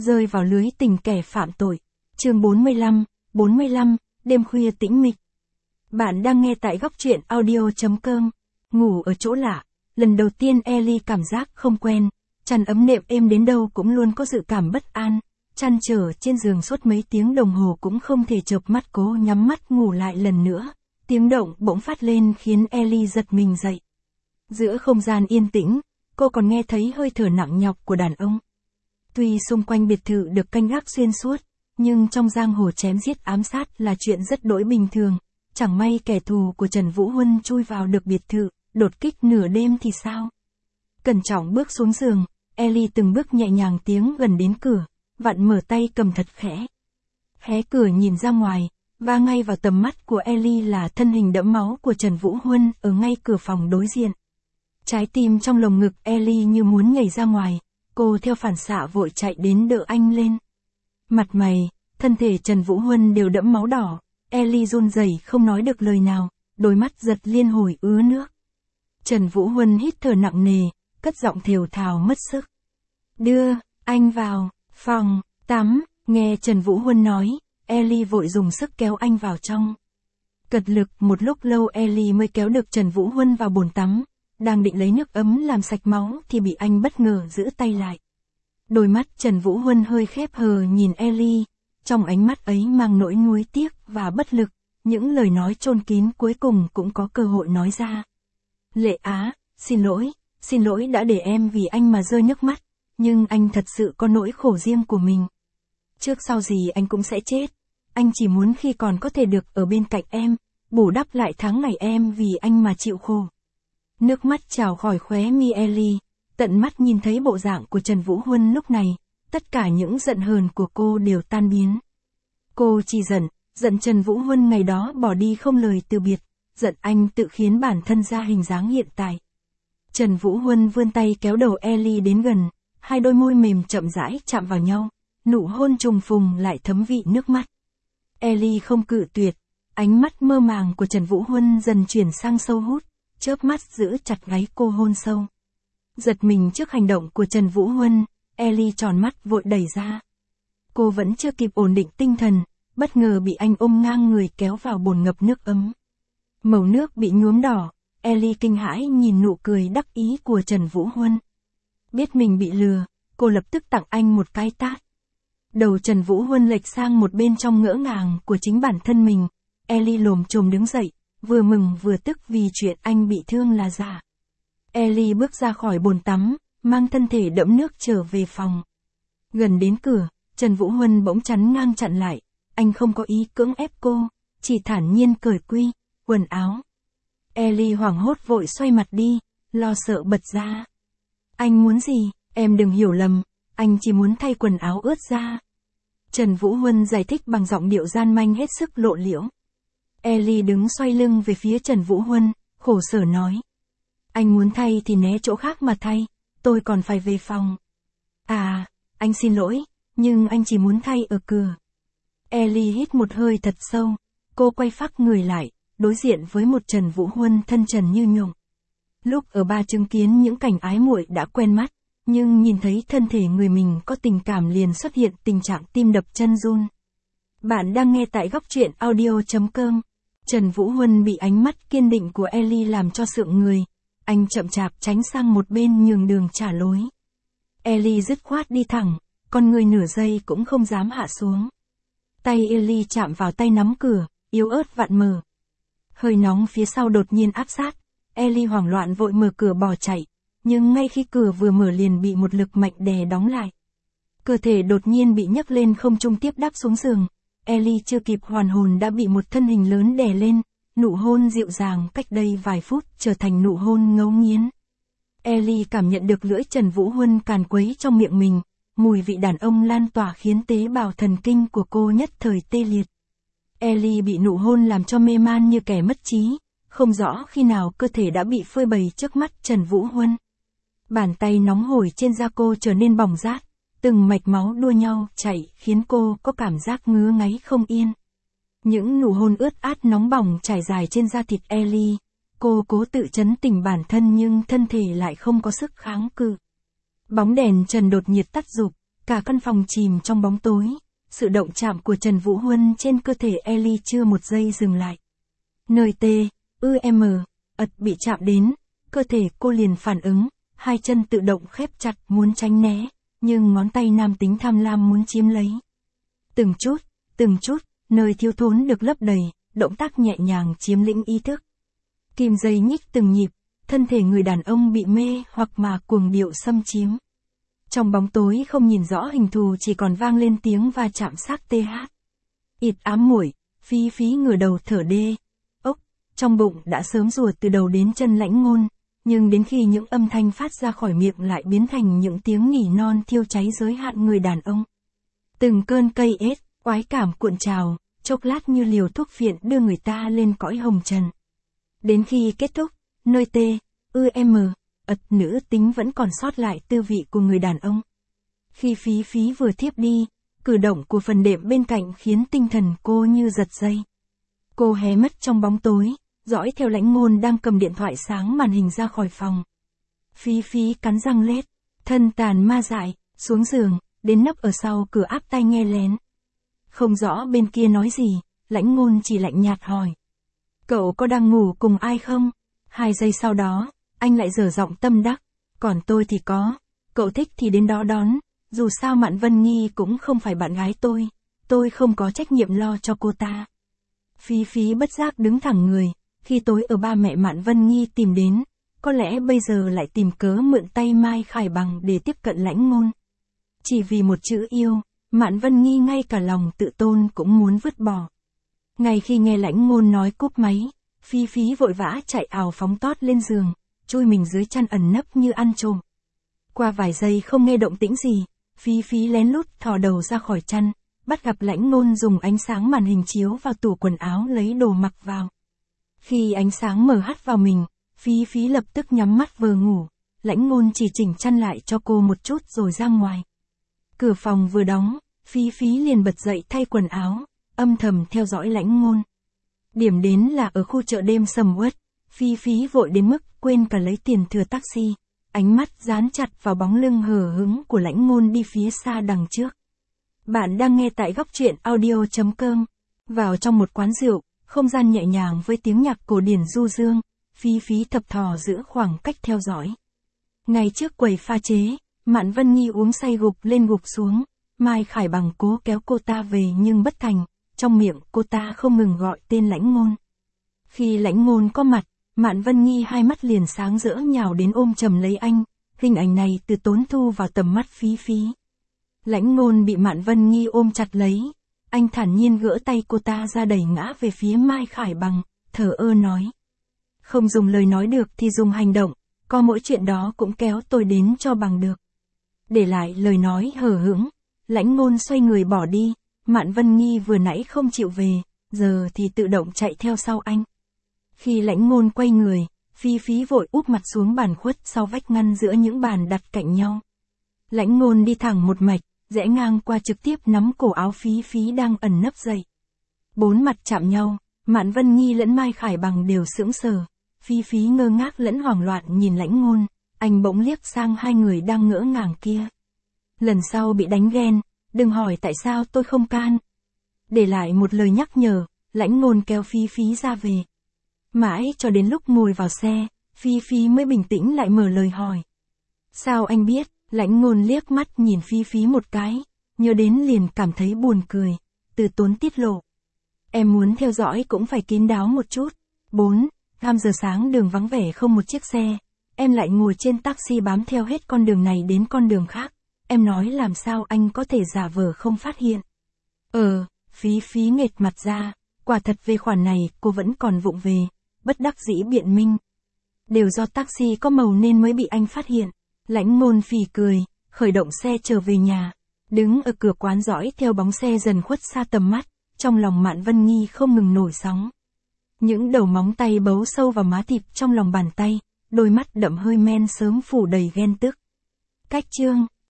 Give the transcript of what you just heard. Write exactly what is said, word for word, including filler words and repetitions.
rơi vào lưới tình kẻ phạm tội. Chương bốn mươi lăm, bốn mươi lăm, đêm khuya tĩnh mịch. Bạn đang nghe tại góc truyện audio chấm com. Ngủ ở chỗ lạ, lần đầu tiên Ellie cảm giác không quen, chăn ấm nệm êm đến đâu cũng luôn có dự cảm bất an, chăn trở trên giường suốt mấy tiếng đồng hồ cũng không thể chợp mắt cố nhắm mắt ngủ lại lần nữa. Tiếng động bỗng phát lên khiến Ellie giật mình dậy. Giữa không gian yên tĩnh, cô còn nghe thấy hơi thở nặng nhọc của đàn ông. Tuy xung quanh biệt thự được canh gác xuyên suốt, nhưng trong giang hồ chém giết ám sát là chuyện rất đỗi bình thường. Chẳng may kẻ thù của Trần Vũ Huân chui vào được biệt thự, đột kích nửa đêm thì sao? Cẩn trọng bước xuống giường, Ellie từng bước nhẹ nhàng tiến gần đến cửa, vặn mở tay cầm thật khẽ. Hé cửa nhìn ra ngoài, và ngay vào tầm mắt của Ellie là thân hình đẫm máu của Trần Vũ Huân ở ngay cửa phòng đối diện. Trái tim trong lồng ngực Ellie như muốn nhảy ra ngoài, cô theo phản xạ vội chạy đến đỡ anh lên. Mặt mày, thân thể Trần Vũ Huân đều đẫm máu đỏ, Ellie run rẩy không nói được lời nào, đôi mắt giật liên hồi ứa nước. Trần Vũ Huân hít thở nặng nề, cất giọng thều thào mất sức. Đưa anh vào phòng tắm, nghe Trần Vũ Huân nói, Ellie vội dùng sức kéo anh vào trong. Cật lực một lúc lâu Ellie mới kéo được Trần Vũ Huân vào bồn tắm, đang định lấy nước ấm làm sạch máu thì bị anh bất ngờ giữ tay lại. Đôi mắt Trần Vũ Huân hơi khép hờ nhìn Ellie, trong ánh mắt ấy mang nỗi nuối tiếc và bất lực, những lời nói chôn kín cuối cùng cũng có cơ hội nói ra. Lệ Á, xin lỗi, xin lỗi đã để em vì anh mà rơi nước mắt, nhưng anh thật sự có nỗi khổ riêng của mình. Trước sau gì anh cũng sẽ chết, anh chỉ muốn khi còn có thể được ở bên cạnh em, bù đắp lại tháng ngày em vì anh mà chịu khổ. Nước mắt trào khỏi khóe mi Ellie, tận mắt nhìn thấy bộ dạng của Trần Vũ Huân lúc này, tất cả những giận hờn của cô đều tan biến. Cô chỉ giận, giận Trần Vũ Huân ngày đó bỏ đi không lời từ biệt, giận anh tự khiến bản thân ra hình dáng hiện tại. Trần Vũ Huân vươn tay kéo đầu Ellie đến gần, hai đôi môi mềm chậm rãi chạm vào nhau, nụ hôn trùng phùng lại thấm vị nước mắt. Ellie không cự tuyệt, ánh mắt mơ màng của Trần Vũ Huân dần chuyển sang sâu hút, chớp mắt giữ chặt gáy cô hôn sâu. Giật mình trước hành động của Trần Vũ Huân, Ellie tròn mắt vội đẩy ra. Cô vẫn chưa kịp ổn định tinh thần, bất ngờ bị anh ôm ngang người kéo vào bồn ngập nước ấm. Màu nước bị nhuốm đỏ, Ellie kinh hãi nhìn nụ cười đắc ý của Trần Vũ Huân. Biết mình bị lừa, cô lập tức tặng anh một cái tát. Đầu Trần Vũ Huân lệch sang một bên trong ngỡ ngàng của chính bản thân mình, Ellie lồm chồm đứng dậy, vừa mừng vừa tức vì chuyện anh bị thương là giả. Ellie bước ra khỏi bồn tắm, mang thân thể đẫm nước trở về phòng. Gần đến cửa, Trần Vũ Huân bỗng chắn ngang chặn lại, anh không có ý cưỡng ép cô, chỉ thản nhiên cởi quy, quần áo. Ellie hoảng hốt vội xoay mặt đi, lo sợ bật ra. Anh muốn gì, em đừng hiểu lầm, anh chỉ muốn thay quần áo ướt ra. Trần Vũ Huân giải thích bằng giọng điệu gian manh hết sức lộ liễu. Ellie đứng xoay lưng về phía Trần Vũ Huân, khổ sở nói. Anh muốn thay thì né chỗ khác mà thay, tôi còn phải về phòng. À, anh xin lỗi, nhưng anh chỉ muốn thay ở cửa. Ellie hít một hơi thật sâu, cô quay phác người lại, đối diện với một Trần Vũ Huân thân trần như nhộng. Lúc ở ba chứng kiến những cảnh ái muội đã quen mắt, nhưng nhìn thấy thân thể người mình có tình cảm liền xuất hiện tình trạng tim đập chân run. Bạn đang nghe tại góc truyện audio chấm com. Trần Vũ Huân bị ánh mắt kiên định của Ellie làm cho sượng người. Anh chậm chạp tránh sang một bên nhường đường trả lối. Ellie dứt khoát đi thẳng, con người nửa giây cũng không dám hạ xuống. Tay Ellie chạm vào tay nắm cửa, yếu ớt vặn mở. Hơi nóng phía sau đột nhiên áp sát, Ellie hoảng loạn vội mở cửa bỏ chạy, nhưng ngay khi cửa vừa mở liền bị một lực mạnh đè đóng lại. Cơ thể đột nhiên bị nhấc lên không trung tiếp đáp xuống giường, Ellie chưa kịp hoàn hồn đã bị một thân hình lớn đè lên, nụ hôn dịu dàng cách đây vài phút trở thành nụ hôn ngấu nghiến. Ellie cảm nhận được lưỡi Trần Vũ Huân càn quấy trong miệng mình, mùi vị đàn ông lan tỏa khiến tế bào thần kinh của cô nhất thời tê liệt. Ellie bị nụ hôn làm cho mê man như kẻ mất trí, không rõ khi nào cơ thể đã bị phơi bày trước mắt Trần Vũ Huân. Bàn tay nóng hổi trên da cô trở nên bỏng rát, từng mạch máu đua nhau chảy khiến cô có cảm giác ngứa ngáy không yên. Những nụ hôn ướt át nóng bỏng trải dài trên da thịt Ellie, cô cố tự trấn tĩnh bản thân nhưng thân thể lại không có sức kháng cự. Bóng đèn trần đột nhiệt tắt rụp, Cả căn phòng chìm trong bóng tối, sự động chạm của Trần Vũ Huân trên cơ thể Ellie chưa một giây dừng lại. Nơi T, ư M, ật bị chạm đến, cơ thể cô liền phản ứng, hai chân tự động khép chặt muốn tránh né, nhưng ngón tay nam tính tham lam muốn chiếm lấy. Từng chút, từng chút, nơi thiếu thốn được lấp đầy, động tác nhẹ nhàng chiếm lĩnh ý thức. Kim dây nhích từng nhịp, thân thể người đàn ông bị mê hoặc mà cuồng điệu xâm chiếm. Trong bóng tối không nhìn rõ hình thù chỉ còn vang lên tiếng va chạm xác tê hát. Ịt ám muội, Phi Phí ngửa đầu thở đê. Ốc, trong bụng đã sớm ruột từ đầu đến chân Lãnh Ngôn, nhưng đến khi những âm thanh phát ra khỏi miệng lại biến thành những tiếng nỉ non thiêu cháy giới hạn người đàn ông. Từng cơn cây ết, oái cảm cuộn trào, chốc lát như liều thuốc phiện đưa người ta lên cõi hồng trần. Đến khi kết thúc, nơi T, ư M, ật nữ tính vẫn còn sót lại tư vị của người đàn ông. Khi Phí Phí vừa thiếp đi, cử động của phần đệm bên cạnh khiến tinh thần cô như giật dây. Cô hé mắt trong bóng tối, dõi theo Lãnh Ngôn đang cầm điện thoại sáng màn hình ra khỏi phòng. Phí Phí cắn răng lết, thân tàn ma dại, xuống giường, đến nấp ở sau cửa áp tai nghe lén. Không rõ bên kia nói gì, Lãnh Ngôn chỉ lạnh nhạt hỏi. Cậu có đang ngủ cùng ai không? Hai giây sau đó, anh lại dở giọng tâm đắc. Còn tôi thì có. Cậu thích thì đến đó đón. Dù sao Mạn Vân Nghi cũng không phải bạn gái tôi. Tôi không có trách nhiệm lo cho cô ta. Phí Phí bất giác đứng thẳng người. Khi tối ở ba mẹ Mạn Vân Nghi tìm đến, có lẽ bây giờ lại tìm cớ mượn tay Mai Khải Bằng để tiếp cận Lãnh Ngôn. Chỉ vì một chữ yêu, Mạn Vân Nghi ngay cả lòng tự tôn cũng muốn vứt bỏ. Ngay khi nghe Lãnh Ngôn nói cúp máy, Phi Phí vội vã chạy ào phóng tót lên giường, chui mình dưới chăn ẩn nấp như ăn trộm. Qua vài giây không nghe động tĩnh gì, Phi Phí lén lút thò đầu ra khỏi chăn, bắt gặp Lãnh Ngôn dùng ánh sáng màn hình chiếu vào tủ quần áo lấy đồ mặc vào. Khi ánh sáng mờ hắt vào mình, Phi Phí lập tức nhắm mắt vờ ngủ, Lãnh Ngôn chỉ chỉnh chăn lại cho cô một chút rồi ra ngoài. Cửa phòng vừa đóng, Phi Phí liền bật dậy thay quần áo, âm thầm theo dõi Lãnh Ngôn. Điểm đến là ở khu chợ đêm sầm uất, Phi Phí vội đến mức quên cả lấy tiền thừa taxi, ánh mắt dán chặt vào bóng lưng hờ hững của Lãnh Ngôn đi phía xa đằng trước. Bạn đang nghe tại góc truyện audio chấm com. Vào trong một quán rượu, không gian nhẹ nhàng với tiếng nhạc cổ điển du dương, Phi Phí thập thò giữ khoảng cách theo dõi. Ngay trước quầy pha chế, Mạn Vân Nghi uống say gục lên gục xuống, Mai Khải Bằng cố kéo cô ta về nhưng bất thành, trong miệng cô ta không ngừng gọi tên Lãnh Ngôn. Khi Lãnh Ngôn có mặt, Mạn Vân Nghi hai mắt liền sáng rỡ nhào đến ôm chầm lấy anh, hình ảnh này từ tốn thu vào tầm mắt Phí Phí. Lãnh Ngôn bị Mạn Vân Nghi ôm chặt lấy, anh thản nhiên gỡ tay cô ta ra đẩy ngã về phía Mai Khải Bằng, thờ ơ nói. Không dùng lời nói được thì dùng hành động, có mỗi chuyện đó cũng kéo tôi đến cho bằng được. Để lại lời nói hờ hững, Lãnh Ngôn xoay người bỏ đi, Mạn Vân Nghi vừa nãy không chịu về, giờ thì tự động chạy theo sau anh. Khi Lãnh Ngôn quay người, Phi Phí vội úp mặt xuống bàn khuất sau vách ngăn giữa những bàn đặt cạnh nhau. Lãnh Ngôn đi thẳng một mạch, rẽ ngang qua trực tiếp nắm cổ áo Phí Phí đang ẩn nấp dậy. Bốn mặt chạm nhau, Mạn Vân Nghi lẫn Mai Khải Bằng đều sững sờ. Phi Phí ngơ ngác lẫn hoảng loạn nhìn Lãnh Ngôn, anh bỗng liếc sang hai người đang ngỡ ngàng kia. Lần sau bị đánh ghen, đừng hỏi tại sao tôi không can. Để lại một lời nhắc nhở, Lãnh Ngôn kéo Phi Phí ra về. Mãi cho đến lúc ngồi vào xe, Phi Phí mới bình tĩnh lại mở lời hỏi. Sao anh biết? Lãnh Ngôn liếc mắt nhìn Phi Phí một cái, nhớ đến liền cảm thấy buồn cười, từ tốn tiết lộ. Em muốn theo dõi cũng phải kín đáo một chút. bốn. năm giờ sáng đường vắng vẻ không một chiếc xe, em lại ngồi trên taxi bám theo hết con đường này đến con đường khác. Em nói làm sao anh có thể giả vờ không phát hiện. Ờ, Phí Phí nghệt mặt ra, quả thật về khoản này cô vẫn còn vụng về, bất đắc dĩ biện minh. Đều do taxi có màu nên mới bị anh phát hiện. Lãnh Ngôn phì cười, khởi động xe trở về nhà, đứng ở cửa quán dõi theo bóng xe dần khuất xa tầm mắt, trong lòng Mạn Vân Nghi không ngừng nổi sóng. Những đầu móng tay bấu sâu vào má thịt trong lòng bàn tay, đôi mắt đậm hơi men sớm phủ đầy ghen tức. Cách chương